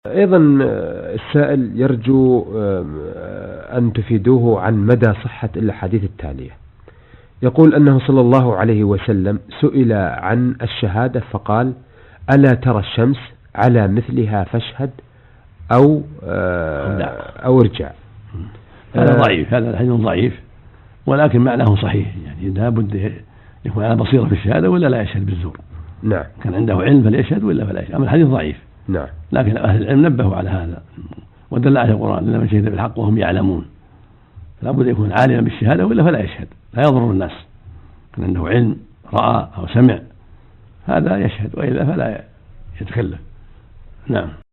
أيضا السائل يرجو أن تفيدوه عن مدى صحة الأحاديث التالية. يقول أنه صلى الله عليه وسلم سئل عن الشهادة فقال: ألا ترى الشمس على مثلها فاشهد أو ارجع. هذا ضعيف، هذا الحديث ضعيف، ولكن معناه صحيح، يعني لا بد يكون على بصيرة في الشهادة ولا لا يشهد بالزور. نعم. كان عنده علم فليشهد ولا فلا يشهد. أما الحديث ضعيف. نعم. لكن أهل العلم نبهوا على هذا، ودل عليه القرآن: إنما شهد بالحق وهم يعلمون. لا بد يكون عالما بالشهادة ولا فلا يشهد، لا يضر الناس. كان عنده علم، رأى أو سمع، هذا يشهد، وإلا فلا يتكلف. نعم.